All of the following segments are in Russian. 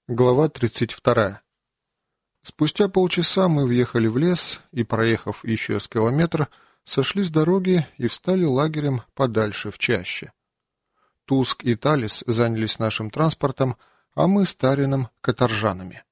Глава 32. Спустя полчаса мы въехали в лес и, проехав еще с километр, сошли с дороги и встали лагерем подальше в чаще. Туск и Талис занялись нашим транспортом, а мы с Тарином — каторжанами.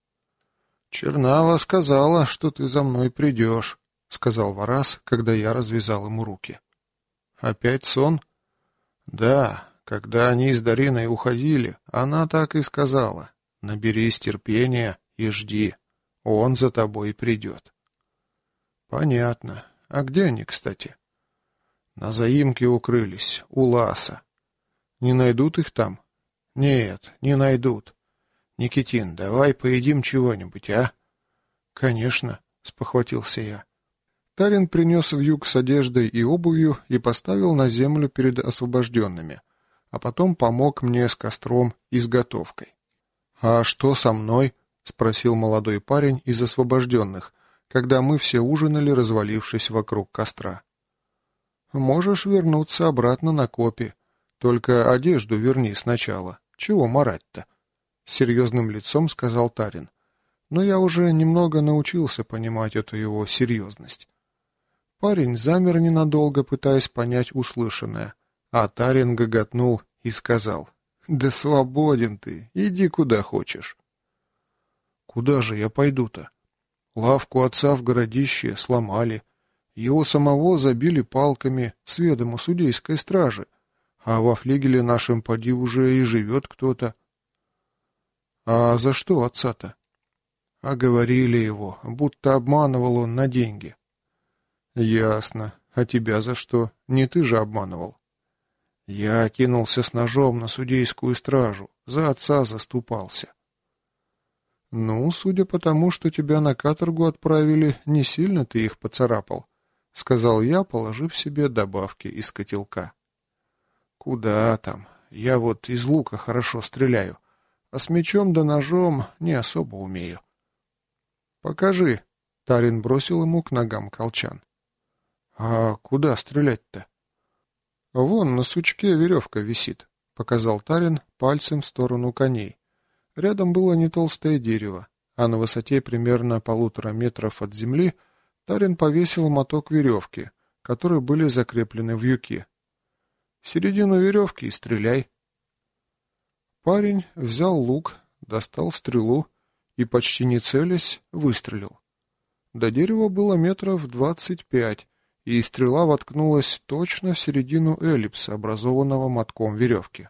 «Чернава сказала, что ты за мной придешь», — сказал Варас, когда я развязал ему руки. «Опять сон?» «Да, когда они с Дариной уходили, она так и сказала. Наберись терпения и жди. Он за тобой придет». «Понятно. А где они, кстати?» «На заимке укрылись, у Ласа. Не найдут их там?» «Нет, не найдут. Никитин, давай поедим чего-нибудь, а?» «Конечно», — спохватился я. Тарин принес вьюг с одеждой и обувью и поставил на землю перед освобожденными, а потом помог мне с костром и с готовкой. «А что со мной?» — спросил молодой парень из освобожденных, когда мы все ужинали, развалившись вокруг костра. «Можешь вернуться обратно на копи. Только одежду верни сначала. Чего марать-то?» — с серьезным лицом сказал Тарин. Но я уже немного научился понимать эту его серьезность. Парень замер ненадолго, пытаясь понять услышанное, а Тарин гоготнул и сказал: «Да свободен ты, иди куда хочешь». «Куда же я пойду-то? Лавку отца в городище сломали, его самого забили палками с ведома судейской стражи, а во флигеле нашем поди уже и живет кто-то». «А за что отца-то?» «Оговорили его, будто обманывал он на деньги». «Ясно. А тебя за что? Не ты же обманывал». «Я кинулся с ножом на судейскую стражу, за отца заступался». «Ну, судя по тому, что тебя на каторгу отправили, не сильно ты их поцарапал», — сказал я, положив себе добавки из котелка. «Куда там? Я вот из лука хорошо стреляю, а с мечом да ножом не особо умею». «Покажи», — Тарин бросил ему к ногам колчан. «А куда стрелять-то?» «Вон на сучке веревка висит», — показал Тарин пальцем в сторону коней. Рядом было не толстое дерево, а на высоте примерно 1,5 метров от земли Тарин повесил моток веревки, которые были закреплены в вьюки. «Середину веревки и стреляй». Парень взял лук, достал стрелу и, почти не целясь, выстрелил. До дерева было 25 метров, и стрела воткнулась точно в середину эллипса, образованного мотком веревки.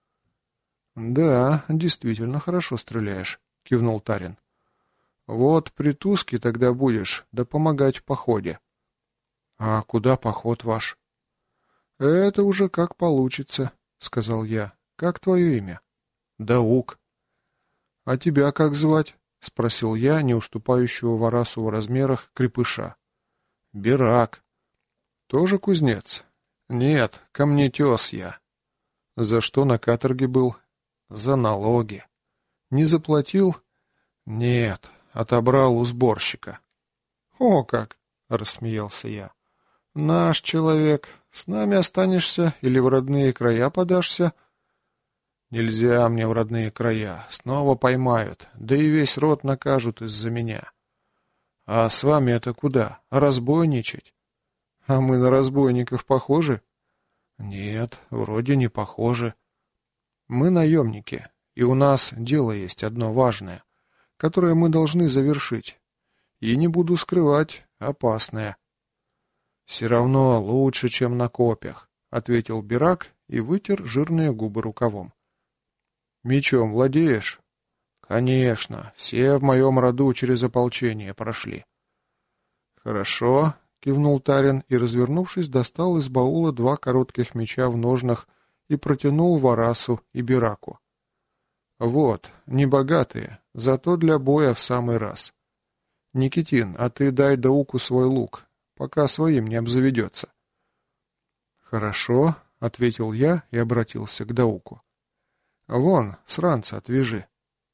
«Да, действительно хорошо стреляешь», — кивнул Тарин. «Вот при Туске тогда будешь, да помогать в походе». «А куда поход ваш?» «Это уже как получится», — сказал я. «Как твое имя?» «Даук». «А тебя как звать?» — спросил я, не уступающего Варасу в размерах крепыша. «Берак». «Тоже кузнец?» «Нет, камнетес я». «За что на каторге был?» «За налоги». «Не заплатил?» «Нет, отобрал у сборщика». «О как!» — рассмеялся я. «Наш человек. С нами останешься или в родные края подашься?» «Нельзя мне в родные края. Снова поймают, да и весь род накажут из-за меня». «А с вами это куда? Разбойничать?» «А мы на разбойников похожи?» «Нет, вроде не похожи. Мы наемники, и у нас дело есть одно важное, которое мы должны завершить. И не буду скрывать, опасное». «Все равно лучше, чем на копьях», — ответил Берак и вытер жирные губы рукавом. «Мечом владеешь?» «Конечно, все в моем роду через ополчение прошли». «Хорошо», — кивнул Тарин и, развернувшись, достал из баула 2 коротких меча в ножнах и протянул Варасу и Бераку. «Вот, небогатые, зато для боя в самый раз. Никитин, а ты дай Дауку свой лук, пока своим не обзаведется». «Хорошо», — ответил я и обратился к Дауку. «Вон, сранца отвяжи».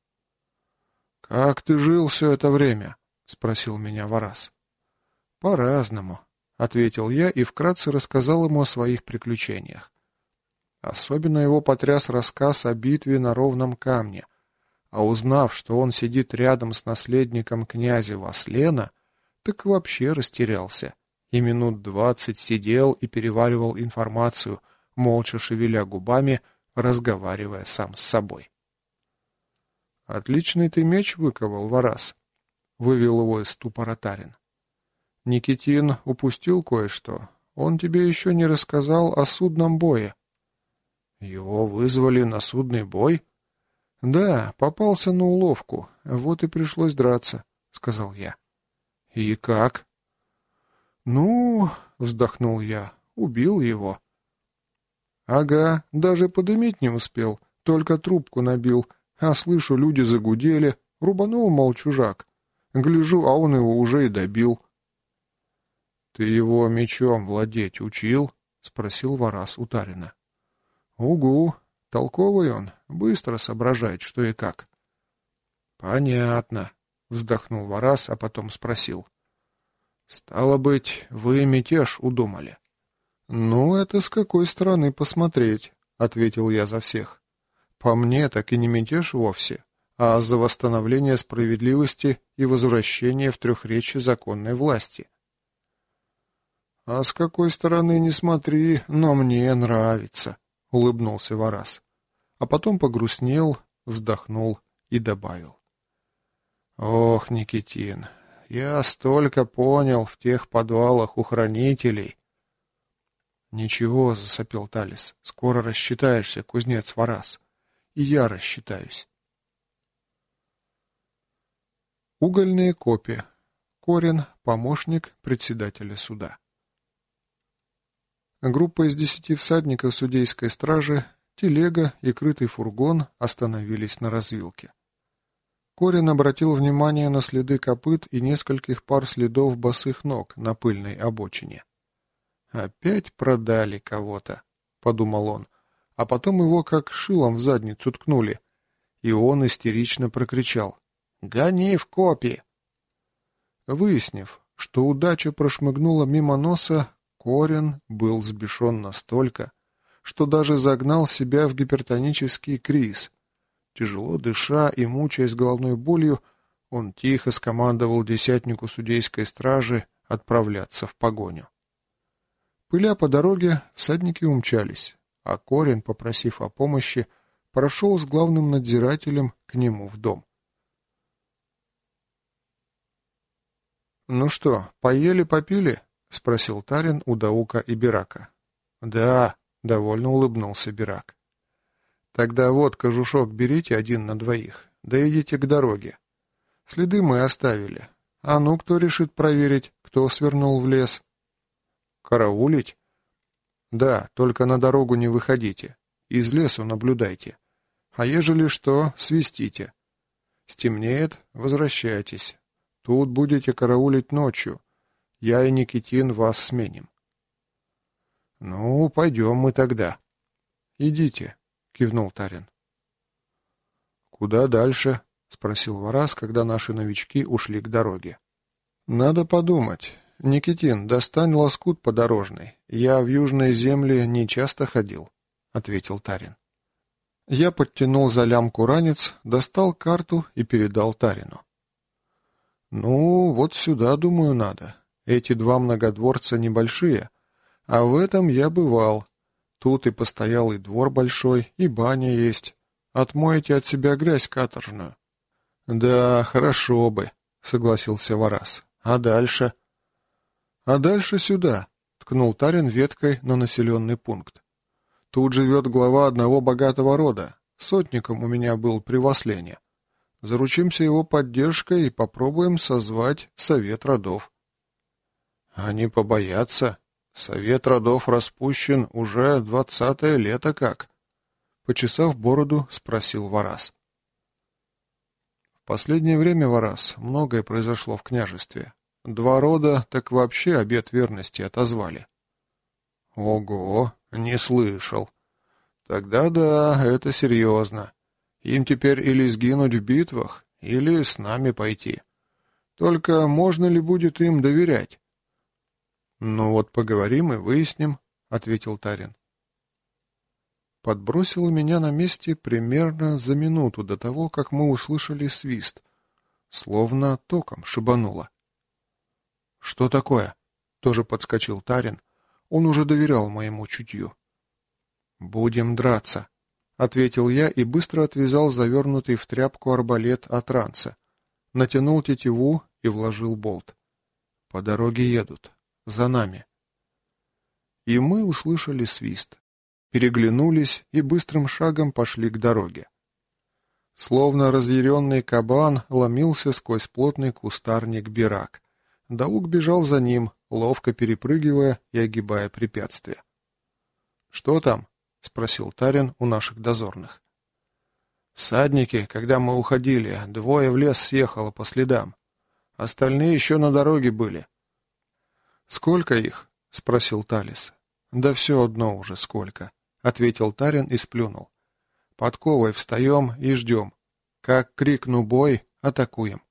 «Как ты жил все это время?» — спросил меня Варас. «По-разному», — ответил я и вкратце рассказал ему о своих приключениях. Особенно его потряс рассказ о битве на ровном камне, А узнав, что он сидит рядом с наследником князя Васлена, так вообще растерялся и минут 20 сидел и переваривал информацию, молча шевеля губами, разговаривая сам с собой. «Отличный ты меч выковал, Варас», — вывел его из ступора Тарин. «Никитин упустил кое-что. Он тебе еще не рассказал о судном бое». «Его вызвали на судный бой?» «Да, попался на уловку, вот и пришлось драться», — сказал я. «И как?» «Ну, — вздохнул я, — убил его». «Ага, даже подымить не успел, только трубку набил, а слышу, люди загудели, рубанул, мол, чужак. Гляжу, а он его уже и добил». «Ты его мечом владеть учил?» — спросил Варас у Тарина. «Угу, толковый он, быстро соображает, что и как». «Понятно», — вздохнул Варас, а потом спросил. «Стало быть, вы мятеж удумали?» «Ну, это с какой стороны посмотреть», — ответил я за всех. «По мне, так и не мятеж вовсе, а за восстановление справедливости и возвращение в Трехречье законной власти». «А с какой стороны не смотри, но мне нравится», — улыбнулся Варас. А потом погрустнел, вздохнул и добавил. «Ох, Никитин, я столько понял в тех подвалах у хранителей». «Ничего», — засопел Талис, — «скоро рассчитаешься, кузнец Варас. И я рассчитаюсь». Угольные копи. Корин, помощник председателя суда. Группа из 10 всадников судейской стражи, телега и крытый фургон остановились на развилке. Корин обратил внимание на следы копыт и нескольких пар следов босых ног на пыльной обочине. «Опять продали кого-то», — подумал он, а потом его как шилом в задницу ткнули, и он истерично прокричал: «Гони в копи!» Выяснив, что удача прошмыгнула мимо носа, Корин был взбешен настолько, что даже загнал себя в гипертонический криз. Тяжело дыша и мучаясь головной болью, он тихо скомандовал десятнику судейской стражи отправляться в погоню. Пыля по дороге, всадники умчались, а Корин, попросив о помощи, прошел с главным надзирателем к нему в дом. «Ну что, поели-попили?» — спросил Тарин у Даука и Бирака. «Да», — довольно улыбнулся Бирак. «Тогда вот кожушок берите 1 на 2, да идите к дороге. Следы мы оставили. А ну, кто решит проверить, кто свернул в лес?» «Караулить?» «Да, только на дорогу не выходите. Из лесу наблюдайте. А ежели что, свистите. Стемнеет — возвращайтесь. Тут будете караулить ночью. Я и Никитин вас сменим». «Ну, пойдем мы тогда». «Идите», — кивнул Тарин. «Куда дальше?» — спросил Варас, когда наши новички ушли к дороге. «Надо подумать. Никитин, достань лоскут подорожный. Я в южные земли не часто ходил», — ответил Тарин. Я подтянул за лямку ранец, достал карту и передал Тарину. «Ну, вот сюда, думаю, надо. Эти 2 многодворца небольшие, а в этом я бывал. Тут и постоялый двор большой, и баня есть. Отмоете от себя грязь каторжную». «Да, хорошо бы», — согласился Варас. «А дальше?» «А дальше сюда», — ткнул Тарин веткой на населенный пункт. «Тут живет глава одного богатого рода. Сотником у меня был при Васлене. Заручимся его поддержкой и попробуем созвать совет родов». «Они побоятся. Совет родов распущен уже 20-е лето как?» Почесав бороду, спросил Варас. «В последнее время, Варас, многое произошло в княжестве. 2 рода так вообще обет верности отозвали». «Ого, не слышал. Тогда да, это серьезно. Им теперь или сгинуть в битвах, или с нами пойти. Только можно ли будет им доверять?» «Ну вот поговорим и выясним», — ответил Тарин. подбросило меня на месте примерно за минуту до того, как мы услышали свист, словно током шибануло. «Что такое?» — тоже подскочил Тарин. Он уже доверял моему чутью. «Будем драться», — ответил я и быстро отвязал завернутый в тряпку арбалет от ранца, натянул тетиву и вложил болт. «По дороге едут. За нами». И мы услышали свист, переглянулись и быстрым шагом пошли к дороге. Словно разъяренный кабан ломился сквозь плотный кустарник бирак. Даук бежал за ним, ловко перепрыгивая и огибая препятствия. «Что там?» — спросил Тарин у наших дозорных. «Всадники, когда мы уходили, 2 в лес съехало по следам. Остальные еще на дороге были». «Сколько их?» — спросил Талис. «Да все одно уже сколько», — ответил Тарин и сплюнул. «Подковой встаем и ждем. Как крикну бой, атакуем».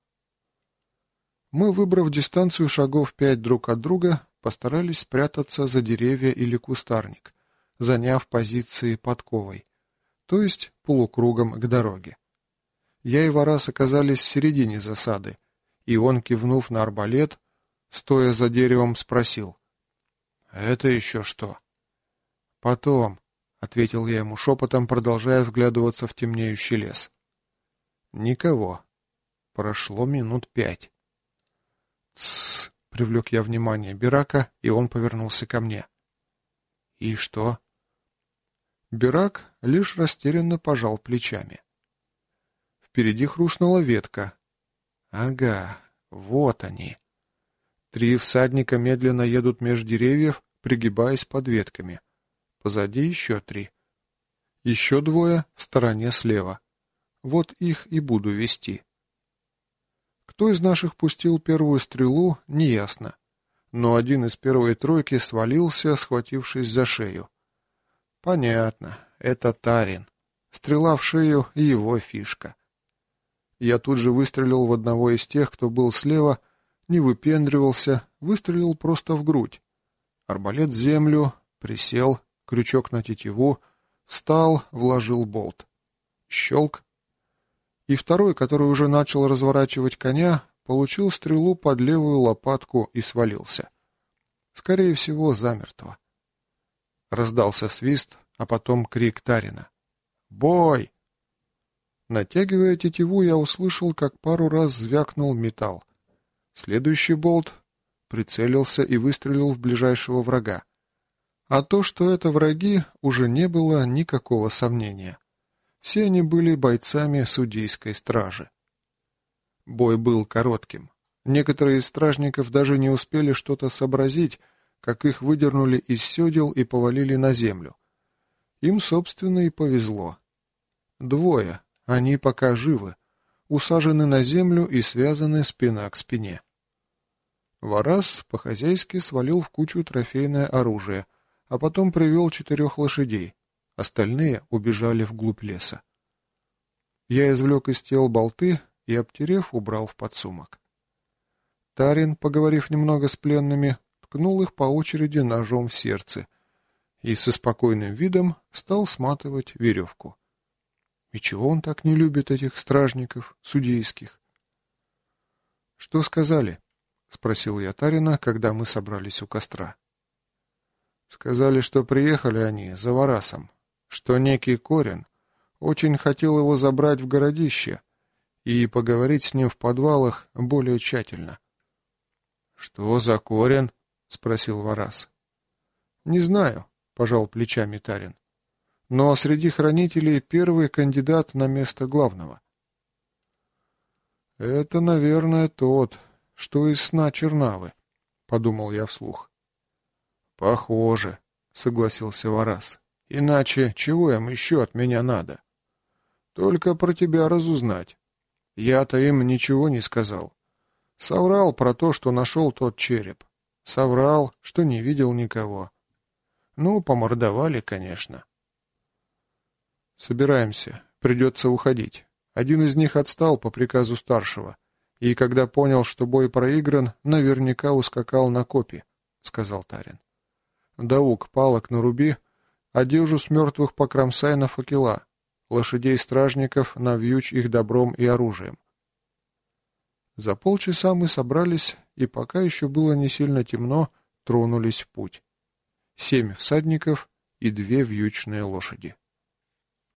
Мы, выбрав дистанцию шагов 5 друг от друга, постарались спрятаться за деревья или кустарник, заняв позиции подковой, то есть полукругом к дороге. Я и Варас оказались в середине засады, и он, кивнув на арбалет, стоя за деревом, спросил: «Это еще что?» «Потом», — ответил я ему шепотом, продолжая вглядываться в темнеющий лес. «Никого». Прошло минут 5. «Тссс», — привлек я внимание Бирака, и он повернулся ко мне. «И что?» Бирак лишь растерянно пожал плечами. Впереди хрустнула ветка. «Ага, вот они». 3 всадника медленно едут меж деревьев, пригибаясь под ветками. Позади еще 3. Еще 2 в стороне слева. Вот их и буду вести. Кто из наших пустил первую стрелу, неясно. Но один из первой тройки свалился, схватившись за шею. Понятно, это Тарин. Стрела в шею — его фишка. Я тут же выстрелил в одного из тех, кто был слева, не выпендривался, выстрелил просто в грудь. Арбалет в землю, присел, крючок на тетиву, встал, вложил болт. Щелк. И второй, который уже начал разворачивать коня, получил стрелу под левую лопатку и свалился. Скорее всего, замертво. Раздался свист, а потом крик Тарина. «Бой!» Натягивая тетиву, я услышал, как пару раз звякнул металл. Следующий болт прицелился и выстрелил в ближайшего врага. А то, что это враги, уже не было никакого сомнения. Все они были бойцами судейской стражи. Бой был коротким. Некоторые из стражников даже не успели что-то сообразить, как их выдернули из седел и повалили на землю. Им, собственно, и повезло. 2, они пока живы, усажены на землю и связаны спина к спине. Варас по-хозяйски свалил в кучу трофейное оружие, а потом привел 4 лошадей. Остальные убежали вглубь леса. Я извлек из тел болты и, обтерев, убрал в подсумок. Тарин, поговорив немного с пленными, ткнул их по очереди ножом в сердце и со спокойным видом стал сматывать веревку. И чего он так не любит этих стражников, судейских? — Что сказали? — спросил я Тарина, когда мы собрались у костра. — Сказали, что приехали они за Варасом, что некий Корен очень хотел его забрать в городище и поговорить с ним в подвалах более тщательно. — Что за Корен? — спросил Варас. — Не знаю, — пожал плечами Тарин. — Но среди хранителей первый кандидат на место главного. — Это, наверное, тот, что из сна Чернавы, — подумал я вслух. — Похоже, — согласился Варас. — Иначе чего им еще от меня надо? Только про тебя разузнать. Я-то им ничего не сказал. Соврал про то, что нашел тот череп. Соврал, что не видел никого. Ну, помордовали, конечно. Собираемся. Придется уходить. Один из них отстал по приказу старшего. И когда понял, что бой проигран, наверняка ускакал на копи, — сказал Тарин. Даук, палок наруби, одежу с мертвых покромсай на факела, лошадей-стражников навьючь их добром и оружием. За полчаса мы собрались, и пока еще было не сильно темно, тронулись в путь. 7 всадников и 2 вьючные лошади.